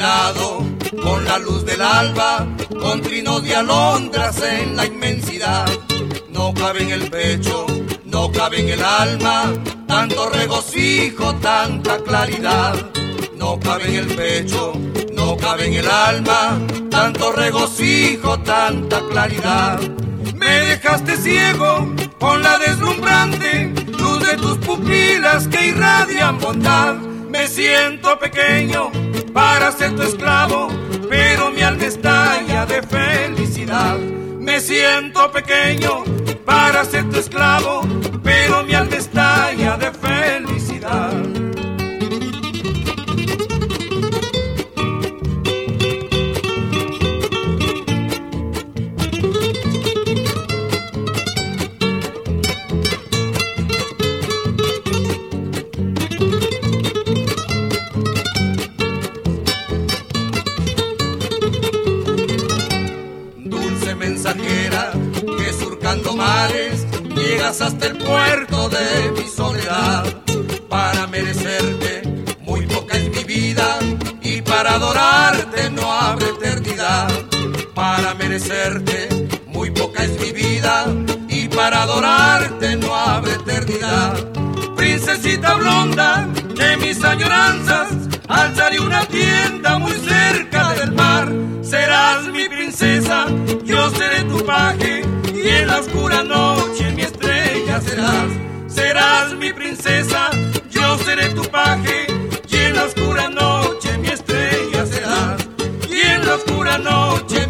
iluminado con la luz del alba, con trinos de alondras en la inmensidad. No cabe en el pecho, no cabe en el alma, tanto regocijo, tanta claridad. No cabe en el pecho, no cabe en el alma, tanto regocijo, tanta claridad. Me dejaste ciego con la deslumbrante luz de tus pupilas que irradian bondad. Me siento pequeño para ser tu esclavo, pero mi alma estalla de felicidad. Me siento pequeño para ser tu esclavo, pero mi alma estalla de felicidad. Mensajera que surcando mares llegas hasta el puerto de mi soledad. Para merecerte muy poca es mi vida y para adorarte no habrá eternidad. Para merecerte muy poca es mi vida y para adorarte no habrá eternidad. Princesita blonda de mis añoranzas, alzaré una tienda muy cerca del mar. Serás mi princesa, yo seré tu paje, y en la oscura noche mi estrella serás. Serás mi princesa, yo seré tu paje, y en la oscura noche mi estrella serás. Y en la oscura noche